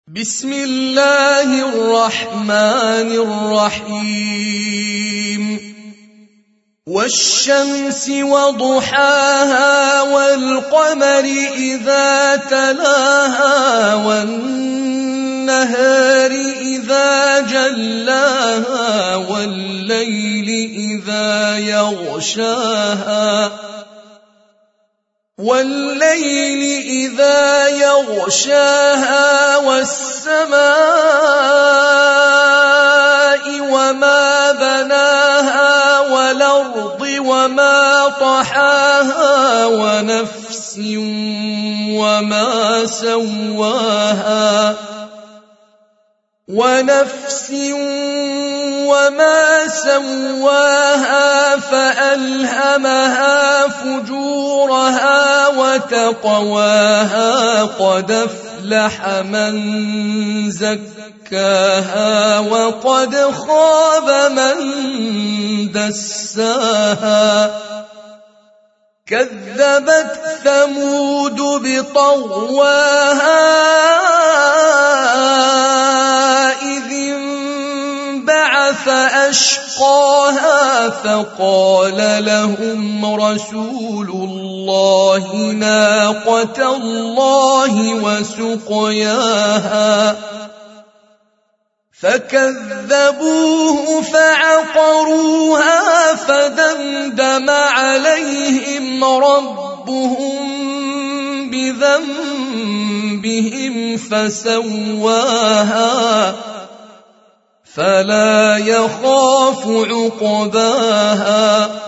بسم الله الرحمن الرحيم والشمس وضحاها والقمر إذا تلاها والنهار إذا جلاها والليل إذا يغشاها والسماء وما بناها والأرض وما طحاها ونفس وما سواها فألهمها فجورها وتقواها قد أفلح من زكاها وقد خاب من دساها كذبت ثمود بطغواها إذ انبعث أشقاها فقال لهم رسول الله ناقة الله وسقياها فكذبوه فعقروها فدمدم عليهم ربهم بذنبهم فسواها فلا يخاف عقباها